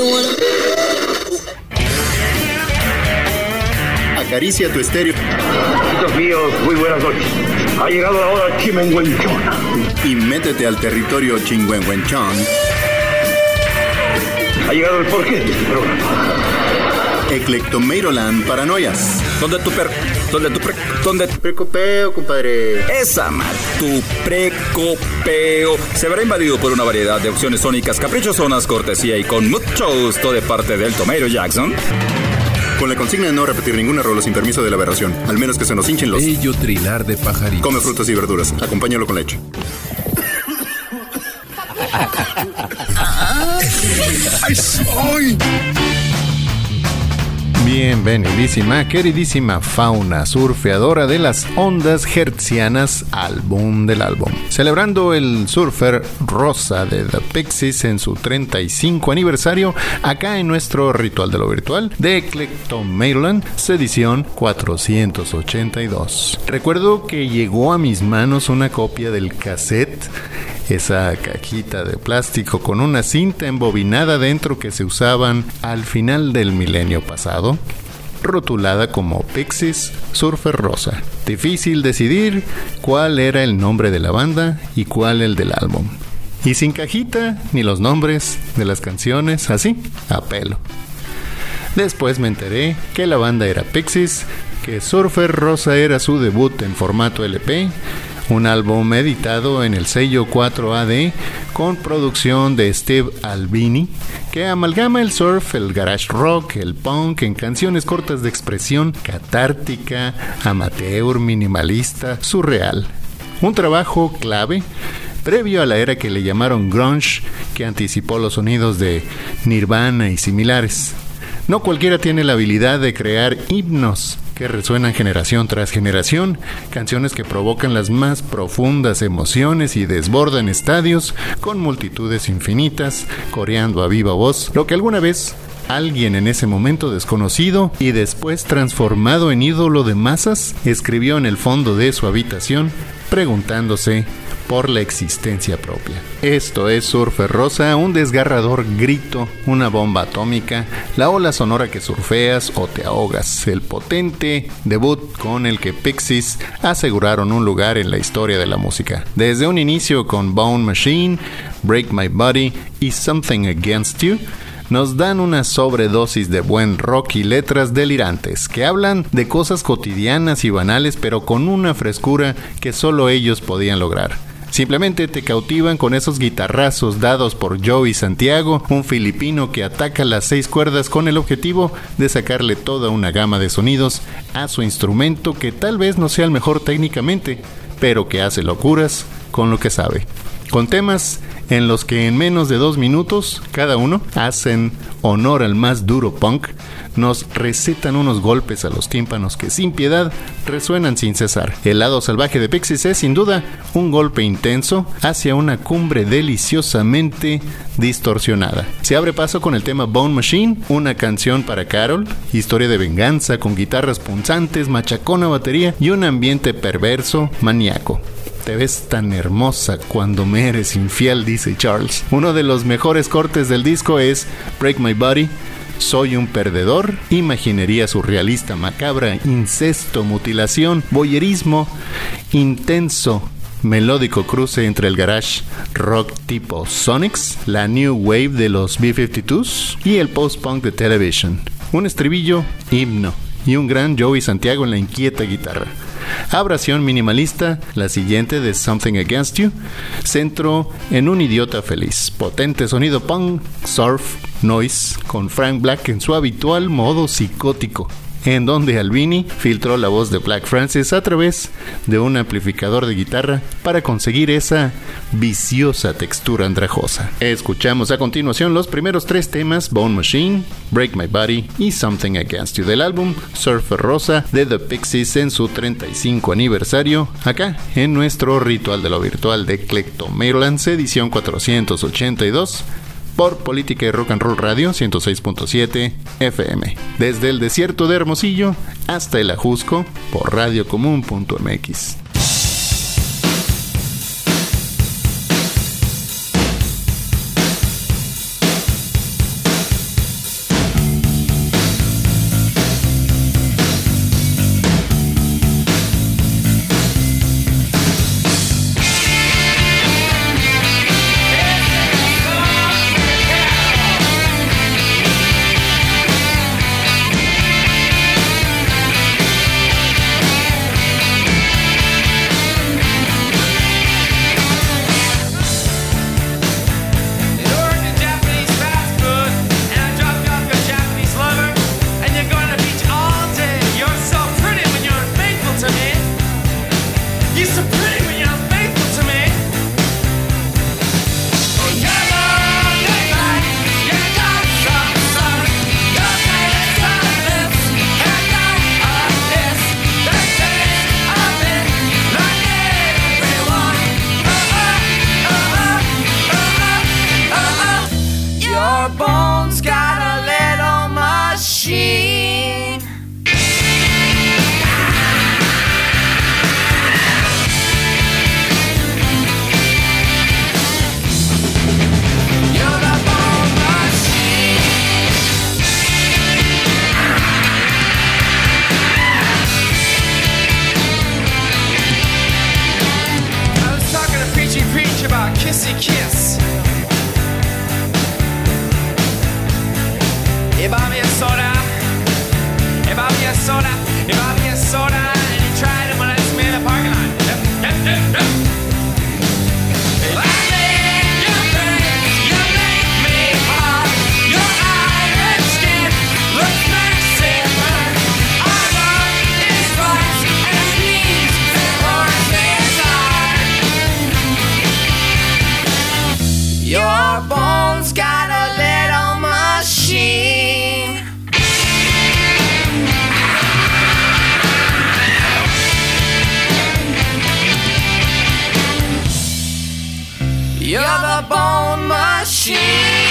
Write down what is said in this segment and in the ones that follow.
Acaricia tu estéreo. Amigos míos, muy buenas noches. Ha llegado la hora chimenguenchona. Y métete al territorio chingüengüenchón. Ha llegado el porqué de este programa. Eclectomeiroland Paranoias. ¿Dónde tu precopeo, compadre? Esa mal, tu precopeo se verá invadido por una variedad de opciones sónicas caprichosonas, cortesía y con mucho gusto de parte del Tomeiro Jackson. Con la consigna de no repetir ninguna rola sin permiso de la aberración, al menos que se nos hinchen los... Bello trinar de pajaritos. Come frutas y verduras, acompáñalo con leche. ¡Ay, soy! Bienvenidísima, queridísima fauna surfeadora de las ondas hertzianas, álbum del álbum. Celebrando el surfer rosa de The Pixies en su 35 aniversario, acá en nuestro ritual de lo virtual de Eclectomeiroland, edición 482. Recuerdo que llegó a mis manos una copia del cassette, esa cajita de plástico con una cinta embobinada dentro que se usaban al final del milenio pasado, rotulada como Pixies Surfer Rosa. Difícil decidir cuál era el nombre de la banda y cuál el del álbum. Y sin cajita ni los nombres de las canciones, así, a pelo. Después me enteré que la banda era Pixies, que Surfer Rosa era su debut en formato LP, un álbum editado en el sello 4AD con producción de Steve Albini, que amalgama el surf, el garage rock, el punk en canciones cortas de expresión catártica, amateur, minimalista, surreal. Un trabajo clave previo a la era que le llamaron grunge, que anticipó los sonidos de Nirvana y similares. No cualquiera tiene la habilidad de crear himnos que resuenan generación tras generación, canciones que provocan las más profundas emociones y desbordan estadios con multitudes infinitas, coreando a viva voz lo que alguna vez alguien en ese momento desconocido y después transformado en ídolo de masas escribió en el fondo de su habitación, preguntándose por la existencia propia. Esto es Surfer Rosa, un desgarrador grito, una bomba atómica, la ola sonora que surfeas o te ahogas, el potente debut con el que Pixies aseguraron un lugar en la historia de la música. Desde un inicio con Bone Machine, Break My Body y Something Against You, nos dan una sobredosis de buen rock y letras delirantes que hablan de cosas cotidianas y banales, pero con una frescura que solo ellos podían lograr. Simplemente te cautivan con esos guitarrazos dados por Joey Santiago, un filipino que ataca las 6 cuerdas con el objetivo de sacarle toda una gama de sonidos a su instrumento que tal vez no sea el mejor técnicamente, pero que hace locuras con lo que sabe. Con temas en los que en menos de 2 minutos, cada uno, hacen honor al más duro punk, nos recetan unos golpes a los tímpanos que sin piedad resuenan sin cesar. El lado salvaje de Pixies es sin duda un golpe intenso hacia una cumbre deliciosamente distorsionada. Se abre paso con el tema Bone Machine, una canción para Carol, historia de venganza con guitarras punzantes, machacona batería y un ambiente perverso, maníaco. Te ves tan hermosa cuando me eres infiel, dice Charles. Uno de los mejores cortes del disco es Break My Body, Soy un perdedor, imaginería surrealista, macabra, incesto, mutilación, voyerismo, intenso, melódico cruce entre el garage rock tipo Sonics, la new wave de los B-52s y el post-punk de Television. Un estribillo, himno y un gran Joey Santiago en la inquieta guitarra. Abrasión minimalista, la siguiente de Something Against You, centro en un idiota feliz. Potente sonido punk, surf, noise, con Frank Black en su habitual modo psicótico, en donde Albini filtró la voz de Black Francis a través de un amplificador de guitarra para conseguir esa viciosa textura andrajosa. Escuchamos a continuación los primeros 3 temas, Bone Machine, Break My Body y Something Against You, del álbum Surfer Rosa de The Pixies en su 35 aniversario, acá en nuestro ritual de lo virtual de Eclectomeiroland, edición 482, por Política y Rock and Roll Radio 106.7 FM. Desde el desierto de Hermosillo hasta el Ajusco por radiocomún.mx. Your bones got a little machine. You're the bone machine. I was talking to Preachy Preach about Kissy Kiss. He bought me a soda. He bought me a soda. He bought me a soda, and he tried it when I just made a parking lot. Yep. I make you think, you make me hot. Your iron skin looks Mexican. Armor is white and knees and horses are. Your bones got a little machine. You're the bone machine.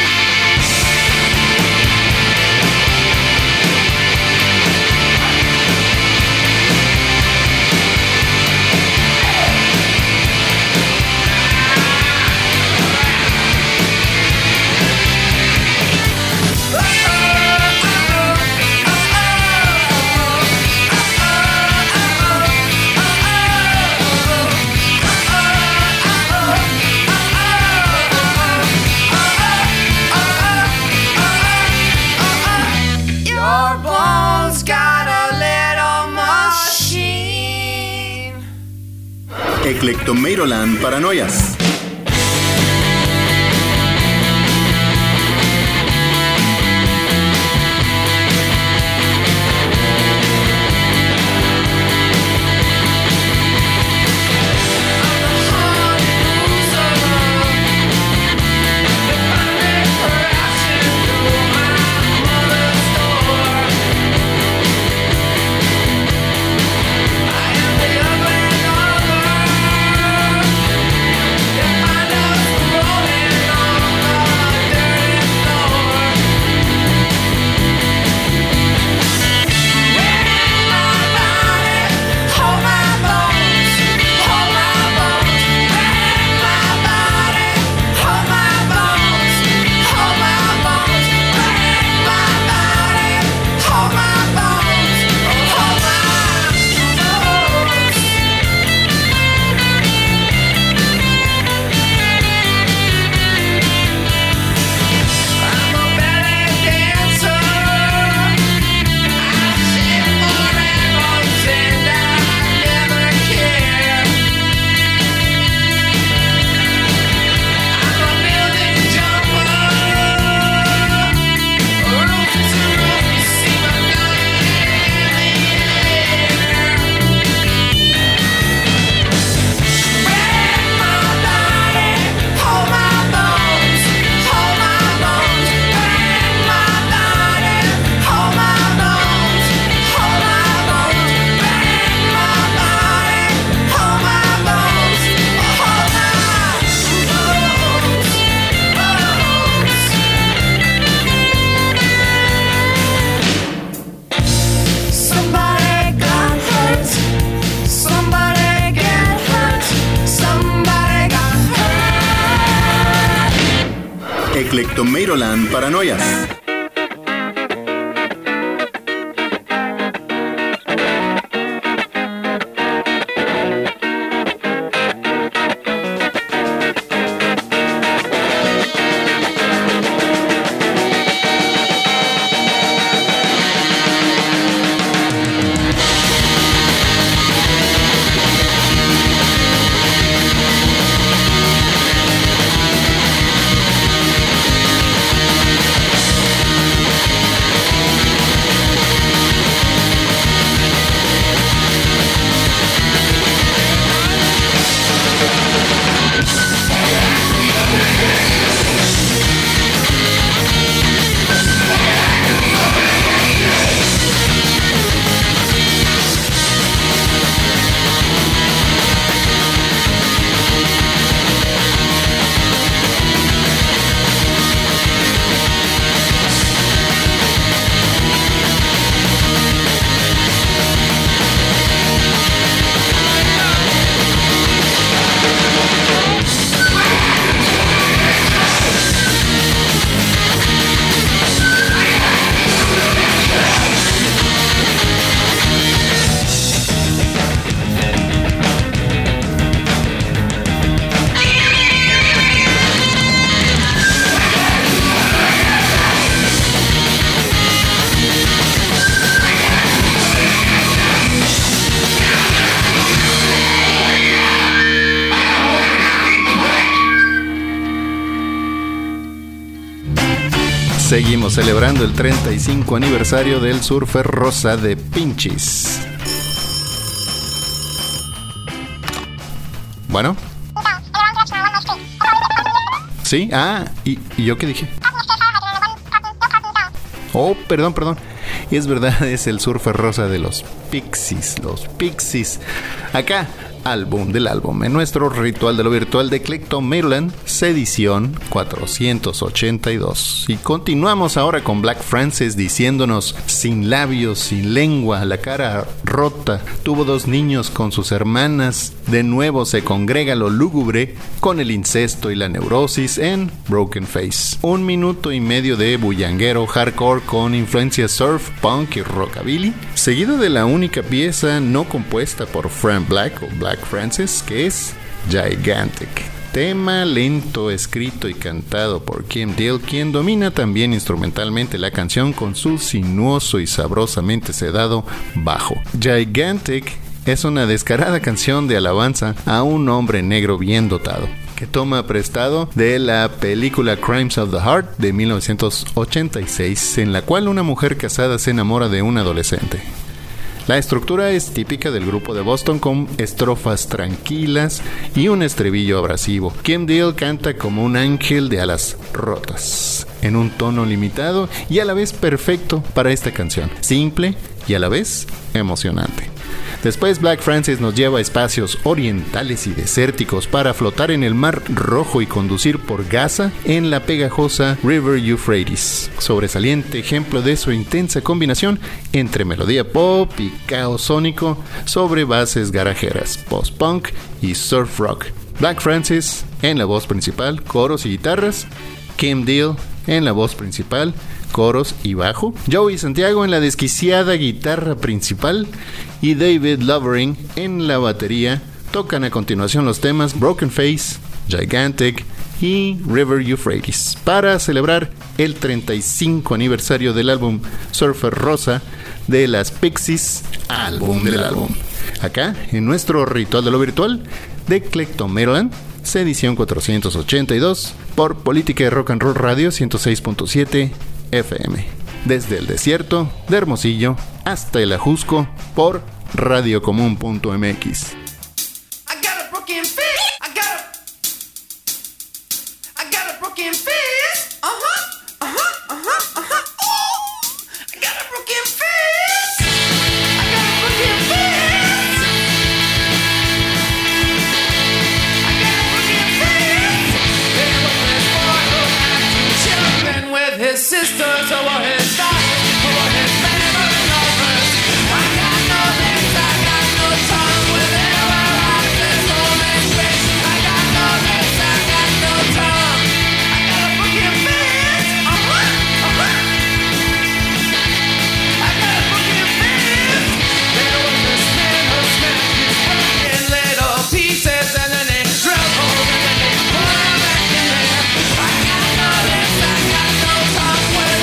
Your bones got a little machine. Eclectomeiroland Paranoias. Eclectomeiroland Paranoias. Seguimos celebrando el 35 aniversario del Surfer Rosa de Pinchis. Bueno. ¿Sí? ¿Y yo qué dije? Oh, perdón. Es verdad, es el Surfer Rosa de los Pixies. Acá, álbum del álbum, en nuestro ritual de lo virtual de Kleptomeroland, edición 482. Y continuamos ahora con Black Francis diciéndonos: sin labios, sin lengua, la cara rota, tuvo 2 niños con sus hermanas, de nuevo se congrega lo lúgubre con el incesto y la neurosis en Broken Face. 1 minuto y medio de bullanguero hardcore con influencias surf, punk y rockabilly, seguido de la única pieza no compuesta por Frank Black o Black Francis, que es Gigantic. Tema lento escrito y cantado por Kim Deal, quien domina también instrumentalmente la canción con su sinuoso y sabrosamente sedado bajo. Gigantic es una descarada canción de alabanza a un hombre negro bien dotado, que toma prestado de la película Crimes of the Heart de 1986, en la cual una mujer casada se enamora de un adolescente. La estructura es típica del grupo de Boston, con estrofas tranquilas y un estribillo abrasivo. Kim Deal canta como un ángel de alas rotas, en un tono limitado y a la vez perfecto para esta canción, simple y a la vez emocionante. Después Black Francis nos lleva a espacios orientales y desérticos para flotar en el Mar Rojo y conducir por Gaza en la pegajosa River Euphrates, sobresaliente ejemplo de su intensa combinación entre melodía pop y caos sónico sobre bases garajeras, post-punk y surf rock. Black Francis en la voz principal, coros y guitarras, Kim Deal en la voz principal, coros y bajo, Joey Santiago en la desquiciada guitarra principal y David Lovering en la batería. Tocan a continuación los temas Broken Face, Gigantic y River Euphrates para celebrar el 35 aniversario del álbum Surfer Rosa de las Pixies, álbum del álbum. Acá, en nuestro ritual de lo virtual de Kleptomeroland, edición 482 por Política de Rock and Roll Radio 106.7 FM, desde el desierto de Hermosillo hasta el Ajusco por radiocomún.mx. Sisters over his daughters, over his family lovers. I got no legs, I got no tongue. Whenever I this only space, I got no legs, I got no tongue. I got a fucking face, I got a fucking face. There was this man who smacked his head in little pieces, and then they drilled holes, and then they put him back in there. I got no legs, I got no tongue.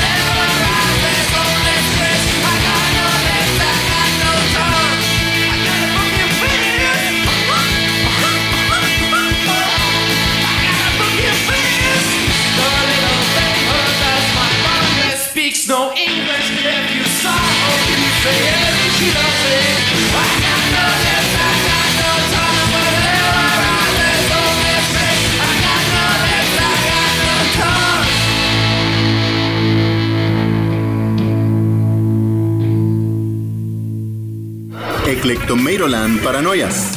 No English, if you saw her, you say everything she does say. I got no lips, I got no tongue, whatever I live on this face. I got no lips, I got no tongue. Kleptomeroland Paranoias.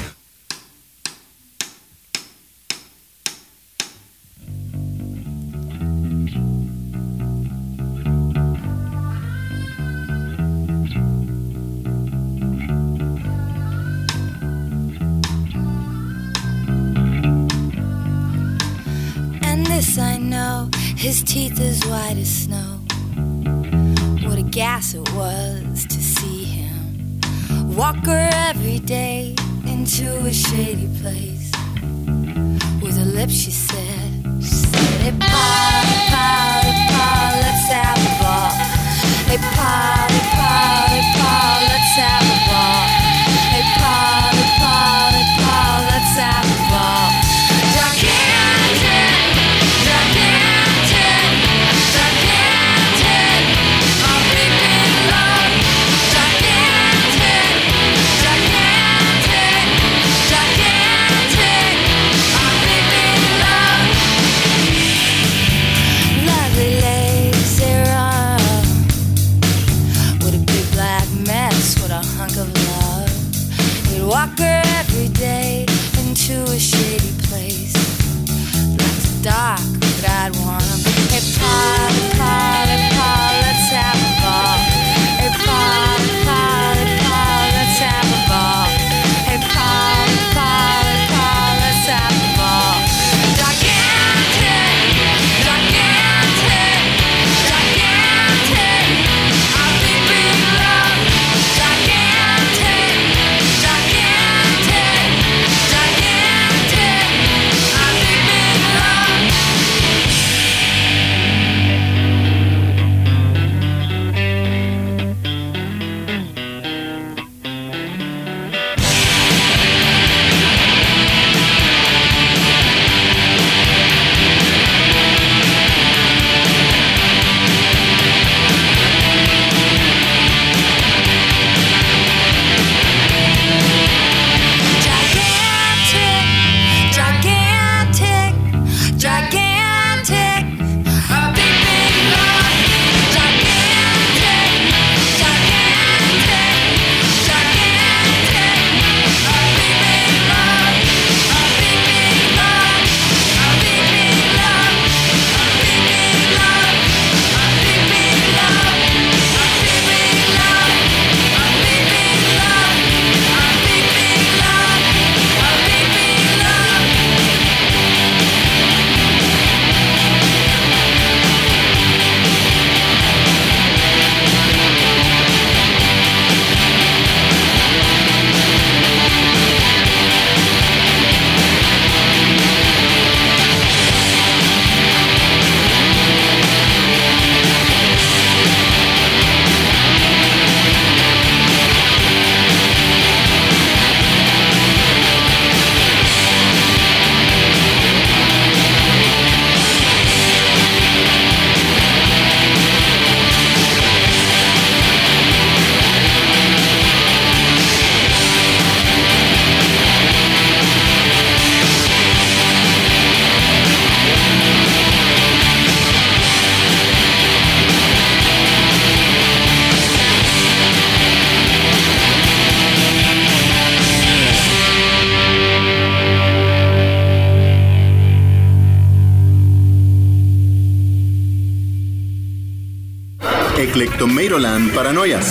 I know his teeth as white as snow. What a gas it was to see him walk her every day into a shady place. With her lips she said, hey Polly, Polly, Polly, let's have a ball. Hey Polly, Polly, Polly, let's have a ball. Hey Polly, Polly, Polly, let's have a ball. Gigantic, gigantic, gigantic. Eclectomeiroland Paranoias.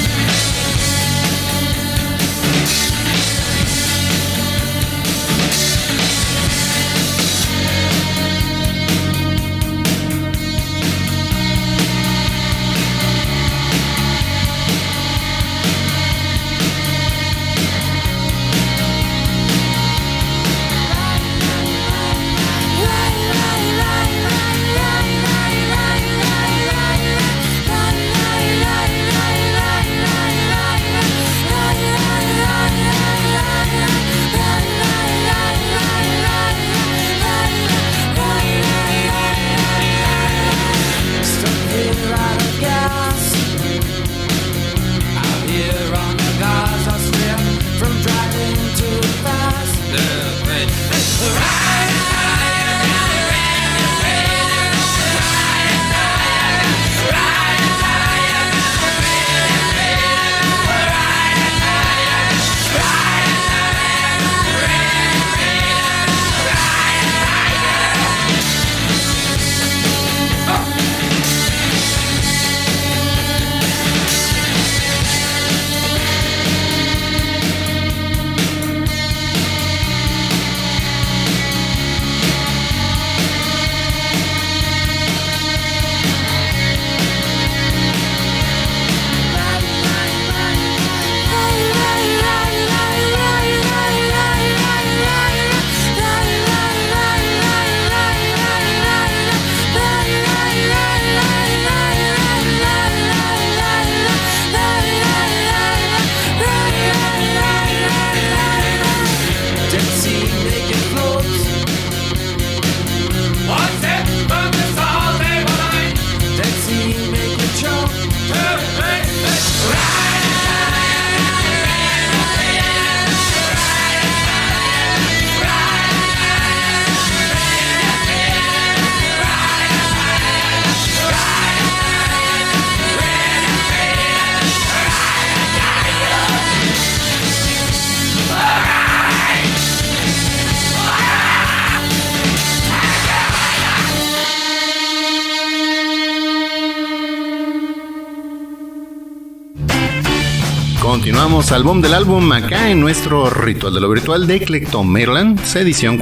Continuamos al boom del álbum acá en nuestro Ritual de lo Virtual de Eclectomeiroland, edición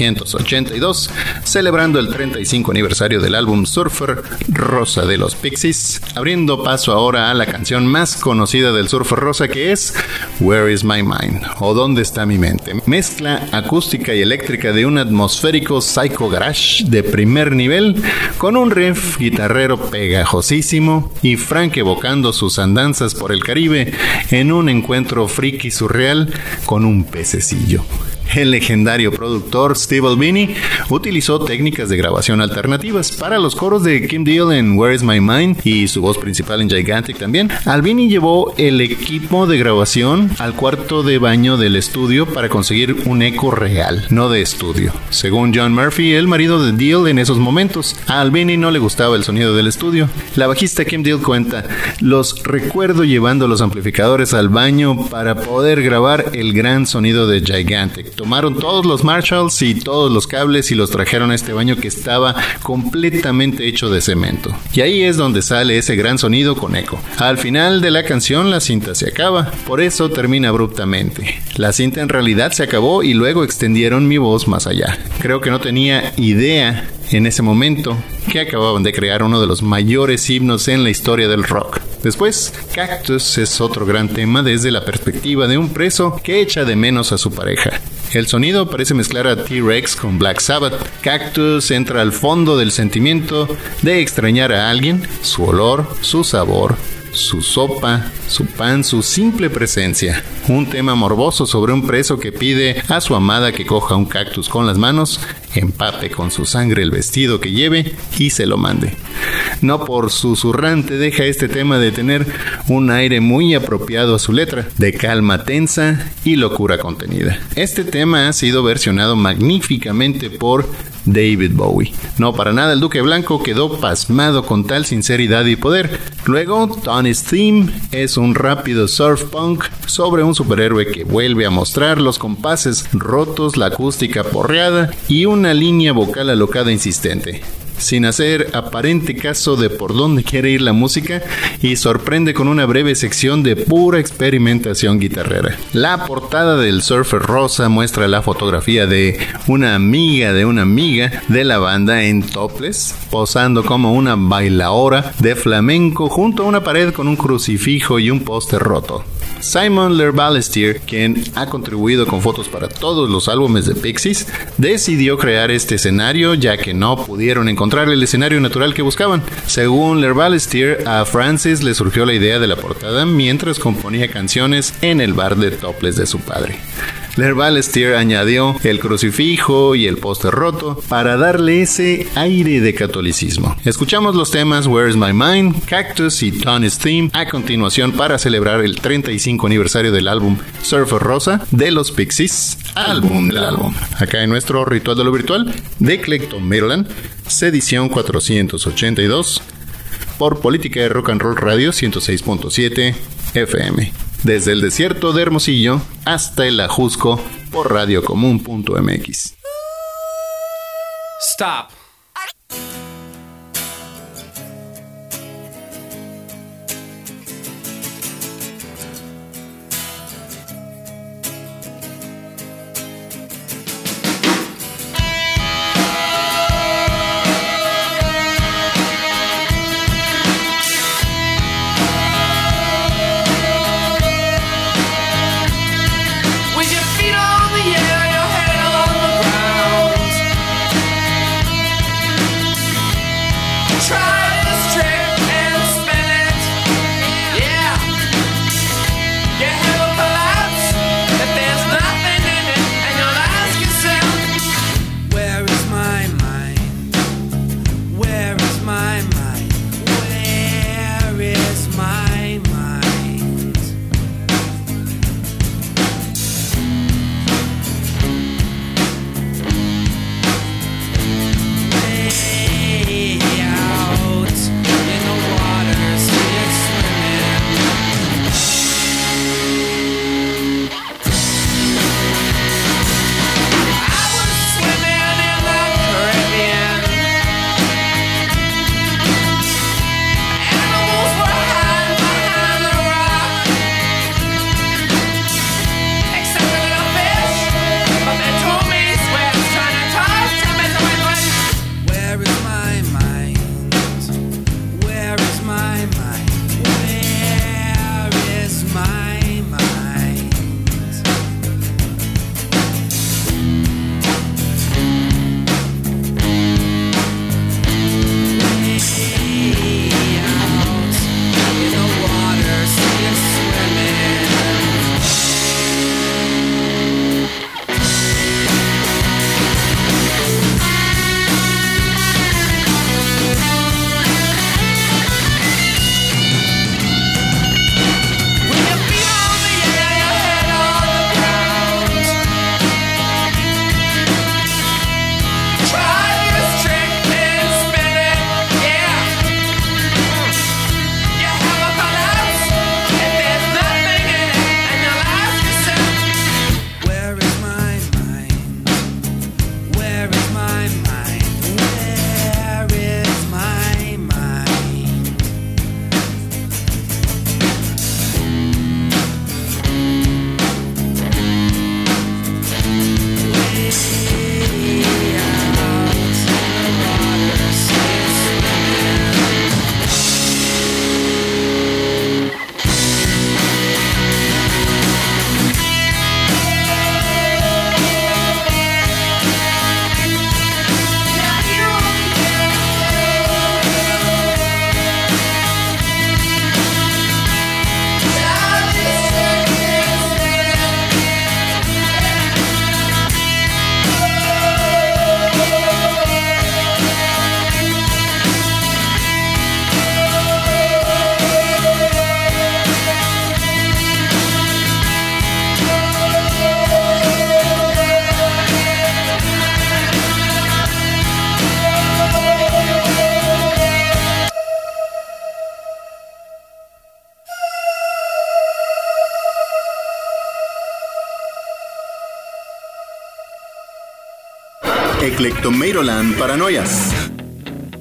482, celebrando el 35 aniversario del álbum Surfer Rosa de los Pixies, abriendo paso ahora a la canción más conocida del Surfer Rosa, que es Where is My Mind, o ¿Dónde está mi mente? Mezcla acústica y eléctrica de un atmosférico psycho garage de primer nivel, con un riff guitarrero pegajosísimo y Frank evocando sus andanzas por el Caribe en un encuentro friki surreal con un pececillo. El legendario productor Steve Albini utilizó técnicas de grabación alternativas para los coros de Kim Deal en Where is My Mind y su voz principal en Gigantic también. Albini llevó el equipo de grabación al cuarto de baño del estudio para conseguir un eco real, no de estudio. Según John Murphy, el marido de Deal en esos momentos, a Albini no le gustaba el sonido del estudio. La bajista Kim Deal cuenta: los recuerdo llevando los amplificadores al baño para poder grabar el gran sonido de Gigantic. Tomaron todos los Marshalls y todos los cables y los trajeron a este baño que estaba completamente hecho de cemento. Y ahí es donde sale ese gran sonido con eco. Al final de la canción la cinta se acaba, por eso termina abruptamente. La cinta en realidad se acabó y luego extendieron mi voz más allá. Creo que no tenía idea en ese momento que acababan de crear uno de los mayores himnos en la historia del rock. Después, Cactus es otro gran tema desde la perspectiva de un preso que echa de menos a su pareja. El sonido parece mezclar a T-Rex con Black Sabbath. Cactus entra al fondo del sentimiento de extrañar a alguien, su olor, su sabor, su sopa, su pan, su simple presencia. Un tema morboso sobre un preso que pide a su amada que coja un cactus con las manos, empape con su sangre el vestido que lleve y se lo mande. No por susurrante deja este tema de tener un aire muy apropiado a su letra, de calma tensa y locura contenida. Este tema ha sido versionado magníficamente por David Bowie. No para nada el Duque Blanco quedó pasmado con tal sinceridad y poder. Luego, Tony's Theme es un rápido surf punk sobre un superhéroe que vuelve a mostrar los compases rotos, la acústica porreada y una línea vocal alocada insistente. sin hacer aparente caso de por dónde quiere ir la música, y sorprende con una breve sección de pura experimentación guitarrera. La portada del Surfer Rosa muestra la fotografía de una amiga de la banda en topless, posando como una bailaora de flamenco junto a una pared con un crucifijo y un póster roto. Simon Lerbalestier, quien ha contribuido con fotos para todos los álbumes de Pixies, decidió crear este escenario ya que no pudieron encontrar el escenario natural que buscaban. Según Lerbalestier, a Francis le surgió la idea de la portada mientras componía canciones en el bar de topless de su padre. Lerbalestier añadió el crucifijo y el póster roto para darle ese aire de catolicismo. Escuchamos los temas Where's My Mind, Cactus y Tony's Theme a continuación para celebrar el 35 aniversario del álbum Surfer Rosa de los Pixies, álbum del álbum. Acá en nuestro Ritual de lo Virtual de Eclecto Maryland, edición 482, por Política de Rock and Roll Radio 106.7 FM. Desde el desierto de Hermosillo hasta el Ajusco por radiocomún.mx. Stop. With your feet on the air, your head on the ground. Eclectomeiroland Paranoias.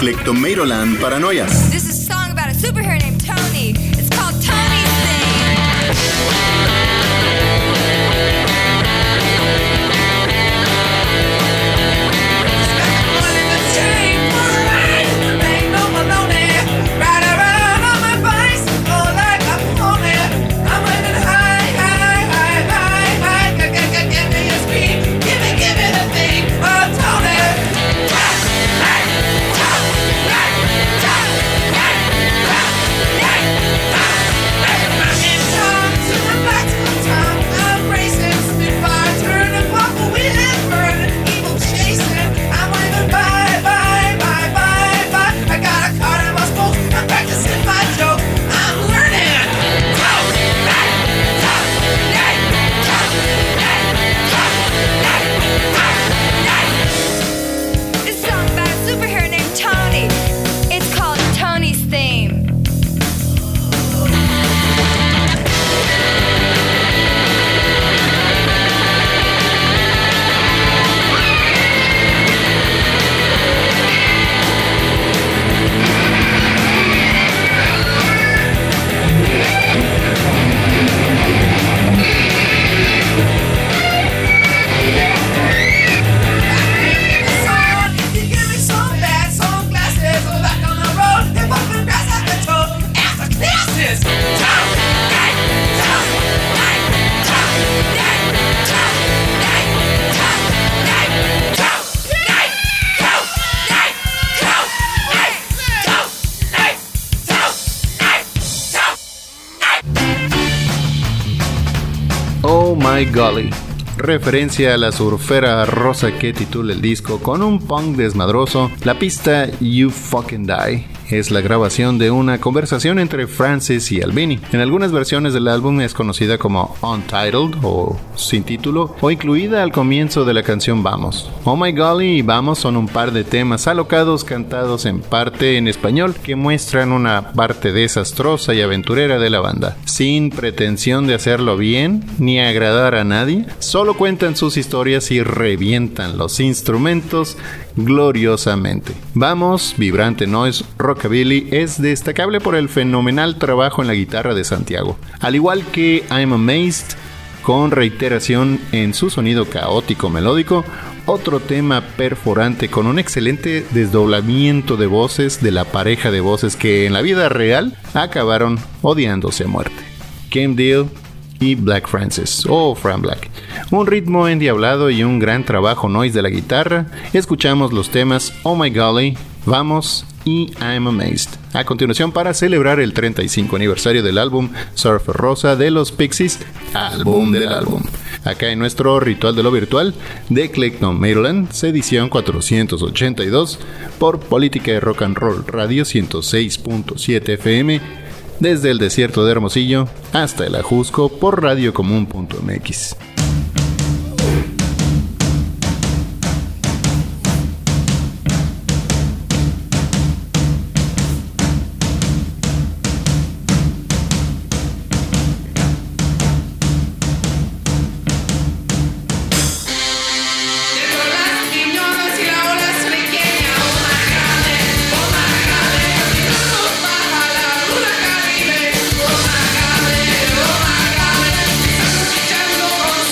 Clectomatoland Paranoia. This is a song about a superhero named Tony. It's called Tony's Oh My Golly, referencia a la surfera rosa que titula el disco con un punk desmadroso. La pista You Fucking Die es la grabación de una conversación entre Francis y Albini. En algunas versiones del álbum es conocida como Untitled o sin título, o incluida al comienzo de la canción Vamos. Oh My Golly y Vamos son un par de temas alocados cantados en parte en español que muestran una parte desastrosa y aventurera de la banda. Sin pretensión de hacerlo bien ni agradar a nadie, solo cuentan sus historias y revientan los instrumentos gloriosamente. Vamos, vibrante noise rockabilly, es destacable por el fenomenal trabajo en la guitarra de Santiago, al igual que I'm Amazed, con reiteración en su sonido caótico melódico, otro tema perforante con un excelente desdoblamiento de voces de la pareja de voces que en la vida real acabaron odiándose a muerte. Kim Deal y Black Francis, o Fran Black. Un ritmo endiablado y un gran trabajo noise de la guitarra. Escuchamos los temas Oh My Golly, Vamos y I'm Amazed. A continuación, para celebrar el 35 aniversario del álbum Surfer Rosa de los Pixies, álbum del álbum. Acá en nuestro Ritual de lo Virtual de Clectomatoland, edición 482, por Política de Rock and Roll Radio 106.7 FM, desde el desierto de Hermosillo hasta el Ajusco por radiocomún.mx. Oh my God.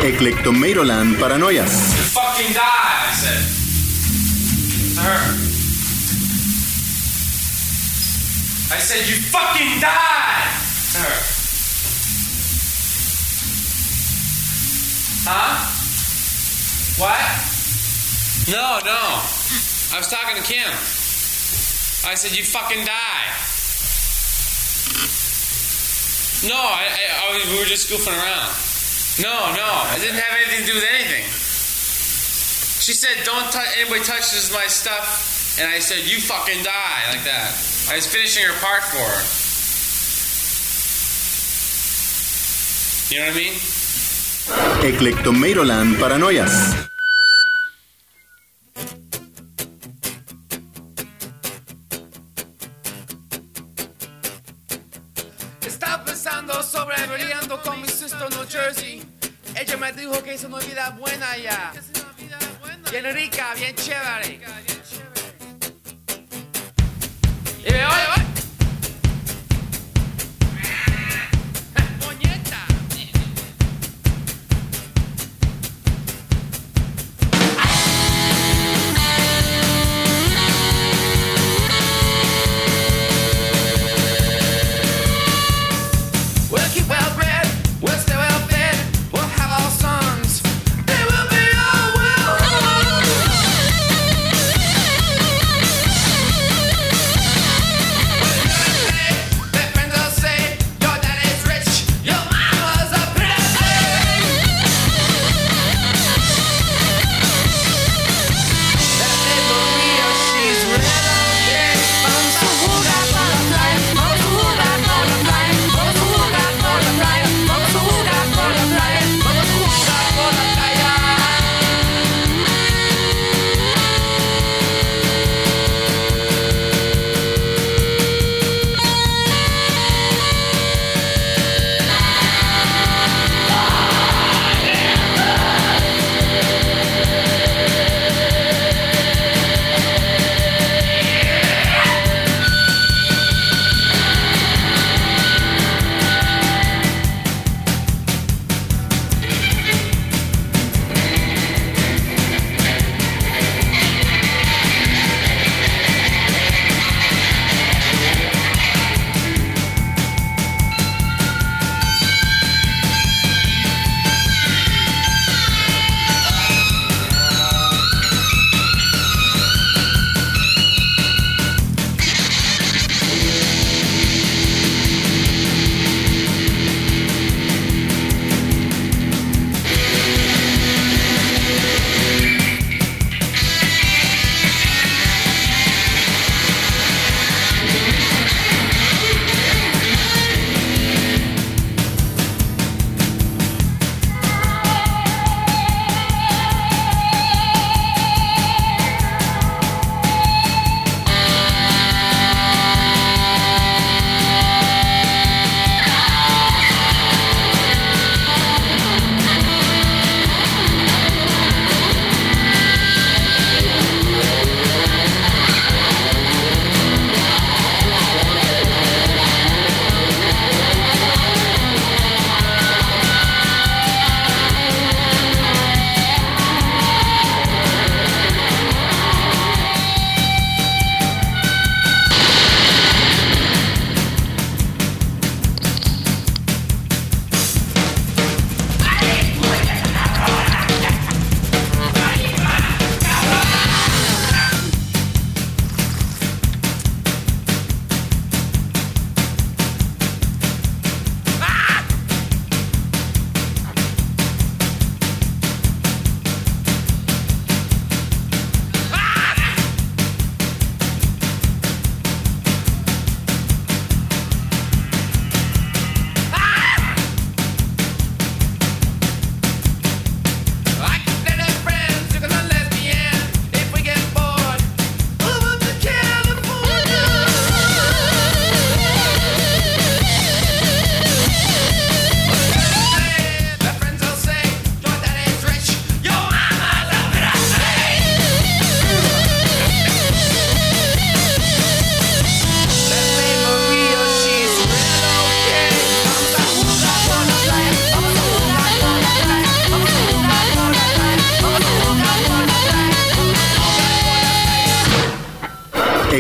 Eclectomatoland Paranoias. You fucking die, I said. To her. I said, you fucking die! To her. Huh? What? No. I was talking to Kim. I said, you fucking die. No, we were just goofing around. No, it didn't have anything to do with anything. She said, don't anybody touches my stuff. And I said, you fucking die, like that. I was finishing her part for her. You know what I mean? Eclectomatoland Paranoias. Estaba pensando sobre brillando con mi sister New Jersey. Ella me dijo que es una vida buena allá. Bien rica, bien chévere. Y me oye, moñeta. We'll keep well bred, we'll stay well fed, we'll have our sons. They will be all well.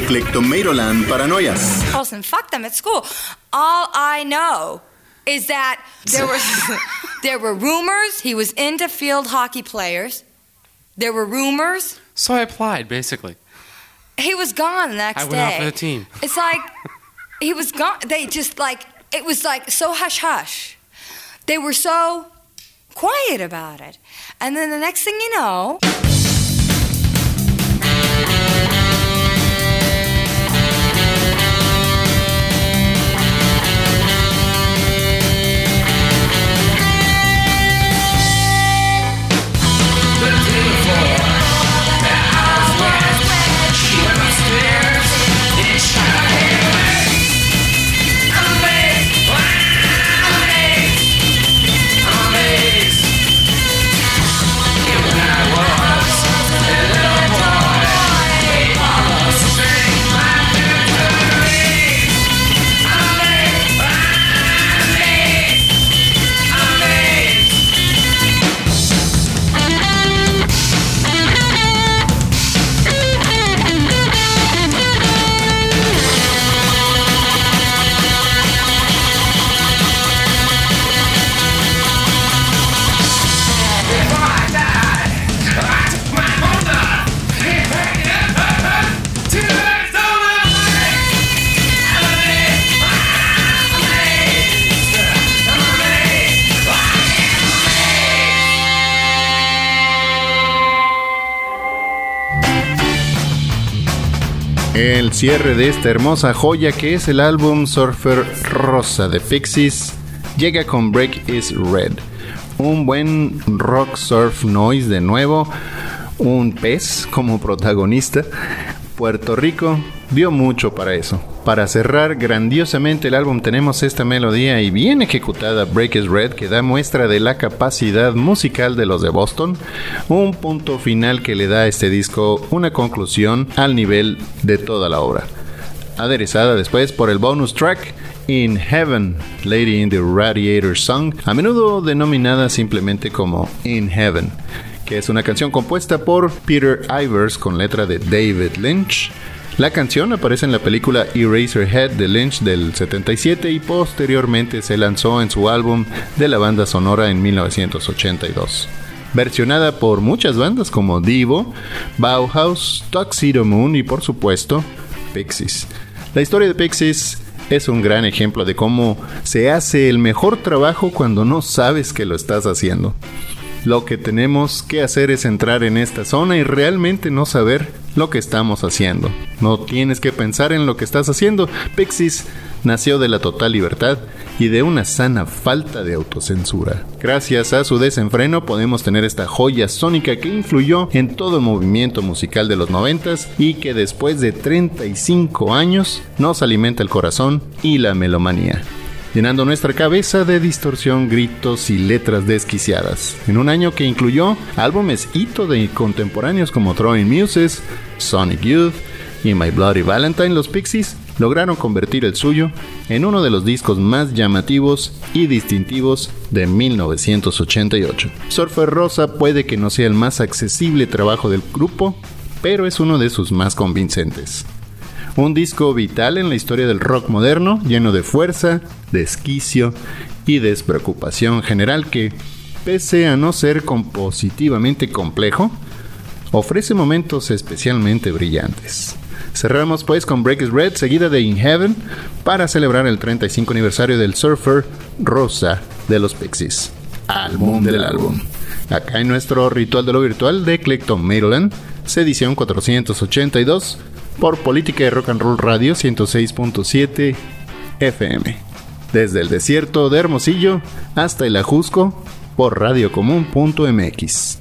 de Kleptomatoland Paranoias. Listen, fuck them at school. All I know is that there were rumors he was into field hockey players. There were rumors. So I applied, basically. He was gone the next day. I went out for the team. It's like he was gone. They just like it was like so hush hush. They were so quiet about it, and then the next thing you know. El cierre de esta hermosa joya que es el álbum Surfer Rosa de Pixies llega con Break Is Red, un buen rock surf noise de nuevo, un pez como protagonista. Puerto Rico dio mucho para eso. Para cerrar grandiosamente el álbum tenemos esta melodía y bien ejecutada, Break Is Red, que da muestra de la capacidad musical de los de Boston, un punto final que le da a este disco una conclusión al nivel de toda la obra. Aderezada después por el bonus track In Heaven, Lady in the Radiator Song, a menudo denominada simplemente como In Heaven, que es una canción compuesta por Peter Ivers con letra de David Lynch. La canción aparece en la película Eraserhead de Lynch del 77 y posteriormente se lanzó en su álbum de la banda sonora en 1982. Versionada por muchas bandas como Devo, Bauhaus, Tuxedo Moon y por supuesto Pixies. La historia de Pixies es un gran ejemplo de cómo se hace el mejor trabajo cuando no sabes que lo estás haciendo. Lo que tenemos que hacer es entrar en esta zona y realmente no saber lo que estamos haciendo. No tienes que pensar en lo que estás haciendo. Pixies nació de la total libertad y de una sana falta de autocensura. Gracias a su desenfreno podemos tener esta joya sónica que influyó en todo el movimiento musical de los 90s y que después de 35 años nos alimenta el corazón y la melomanía, llenando nuestra cabeza de distorsión, gritos y letras desquiciadas. En un año que incluyó álbumes hito de contemporáneos como Throwing Muses, Sonic Youth y My Bloody Valentine, los Pixies lograron convertir el suyo en uno de los discos más llamativos y distintivos de 1988. Surfer Rosa puede que no sea el más accesible trabajo del grupo, pero es uno de sus más convincentes. Un disco vital en la historia del rock moderno, lleno de fuerza, desquicio y despreocupación general que, pese a no ser compositivamente complejo, ofrece momentos especialmente brillantes. Cerramos pues con Break Is Red, seguida de In Heaven, para celebrar el 35 aniversario del Surfer Rosa de los Pixies. Álbum del álbum. Acá en nuestro ritual de lo virtual de Kleptomatoland, edición 482, por Política de Rock and Roll Radio 106.7 FM. Desde el desierto de Hermosillo hasta el Ajusco, por radiocomún.mx.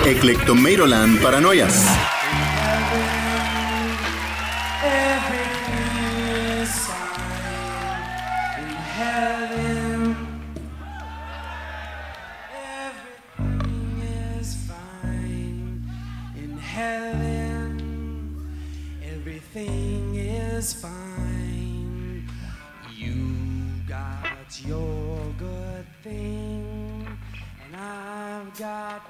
Eclectomeiroland Paranoias. Everything is fine. You got your good thing, and I've got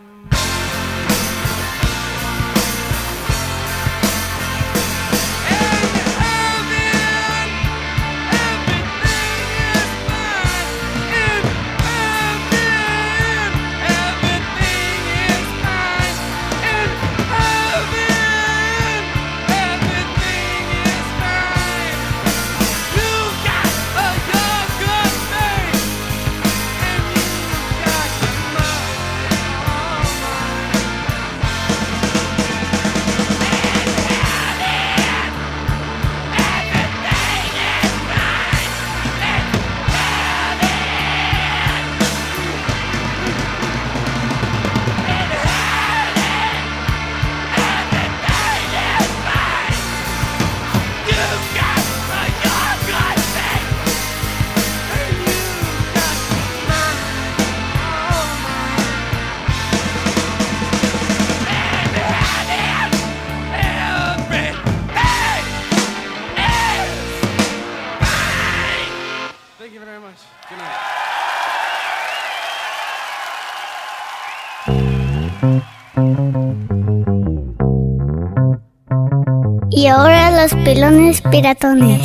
Y ahora los pelones piratones.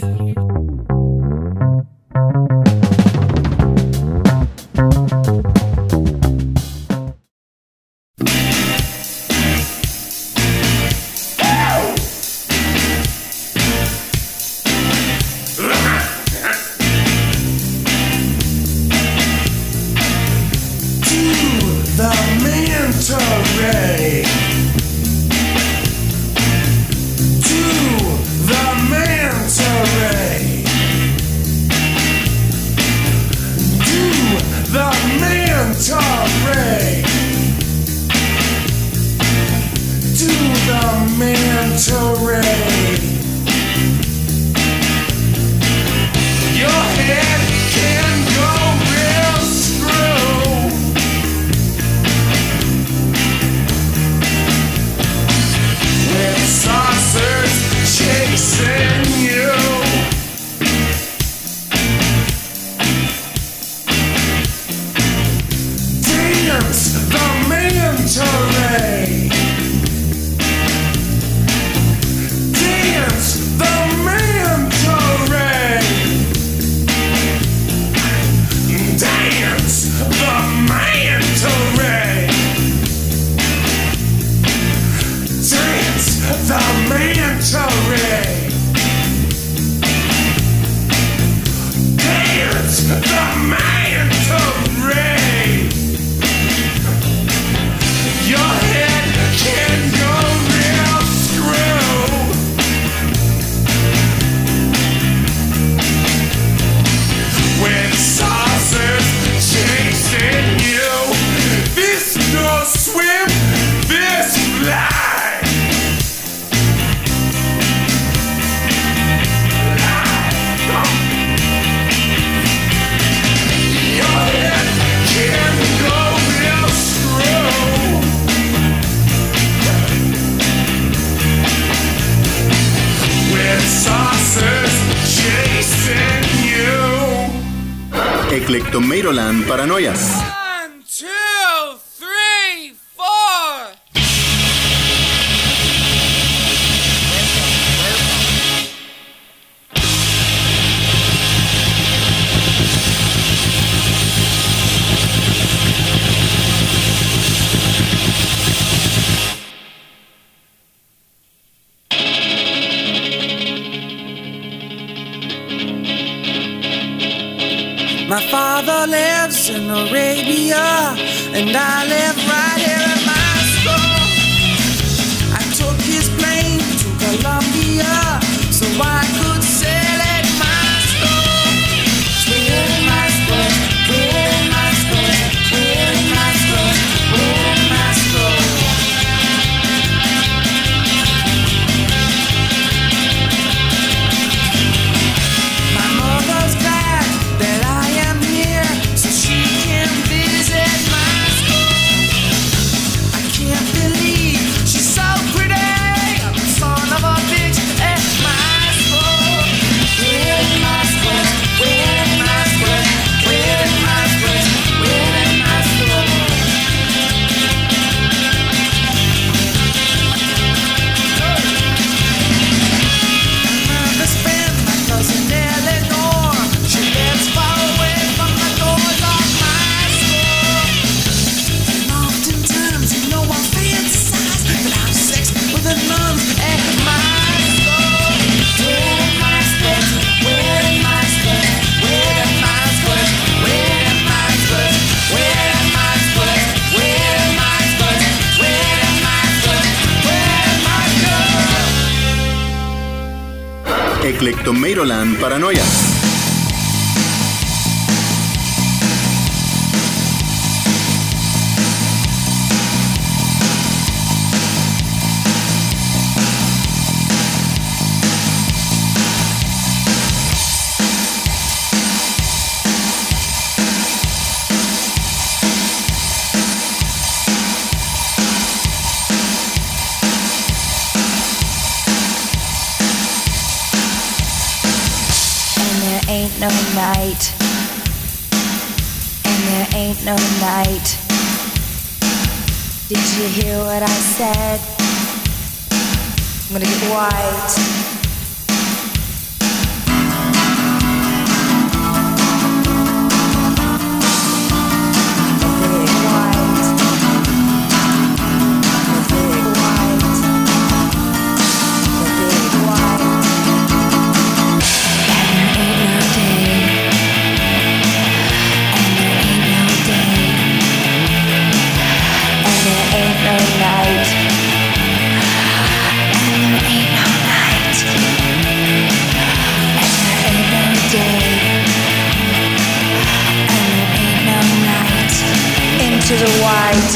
Eclectomeiroland Paranoias. 1, 2, 3, 4. My father lives in Arabia, and I live right here in Moscow. I took his plane to Colombia, so I could sail in Moscow. In Moscow, in Moscow, in Moscow, in Moscow. Eclectomeiroland Paranoias. Ain't no night, and there ain't no night. Did you hear what I said? I'm gonna get white. To the white,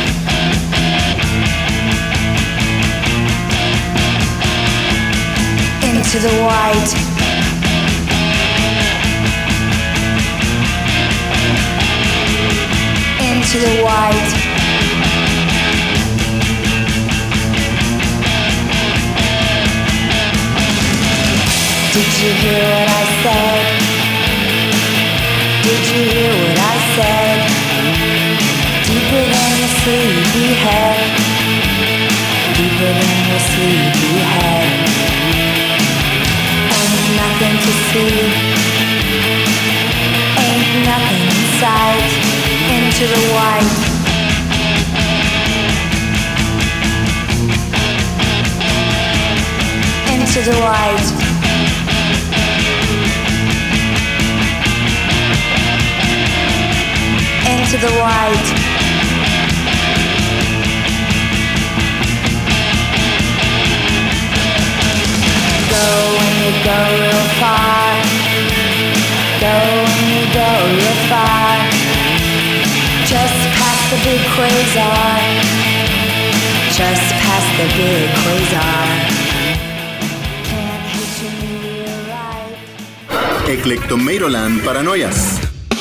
into the white, into the white, did you hear what I said? Did you hear what I said? Deeper than your sleepy head, deeper than your sleepy head. Ain't nothing to see, ain't nothing in sight. Into the white, into the white, into the white. Go when you go real far, go when you go real far. Just past the big quasar, just past the big quasar. Can't hit your meteorite. Eclectomeiroland Paranoias.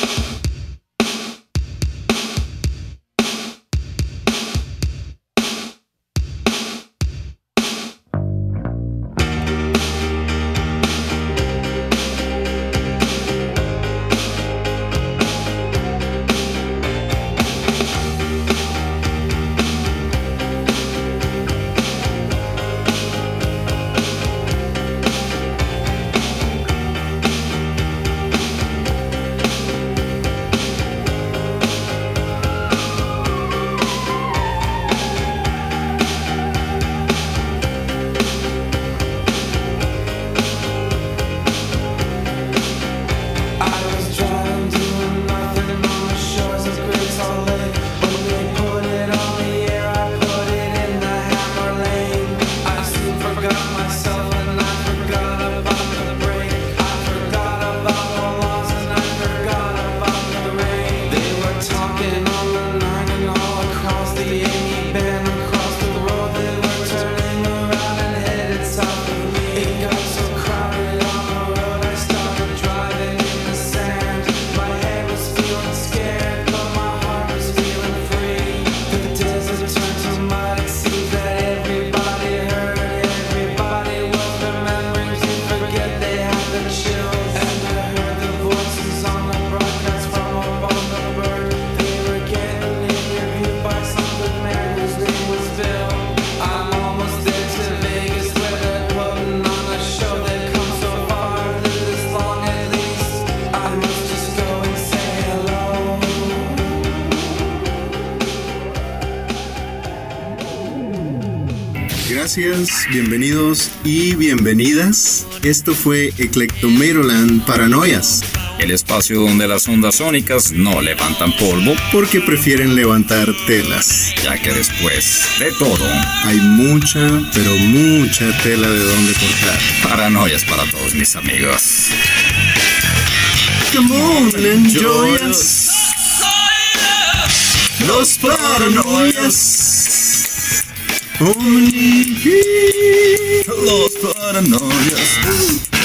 Gracias, bienvenidos y bienvenidas. Esto fue Eclectomeiroland Paranoias. el espacio donde las ondas sónicas no levantan polvo, Porque prefieren levantar telas. ya que después de todo, Hay mucha, pero mucha tela de donde cortar. paranoias para todos mis amigos. Come on, enjoy us. Los paranoias. Los paranoias.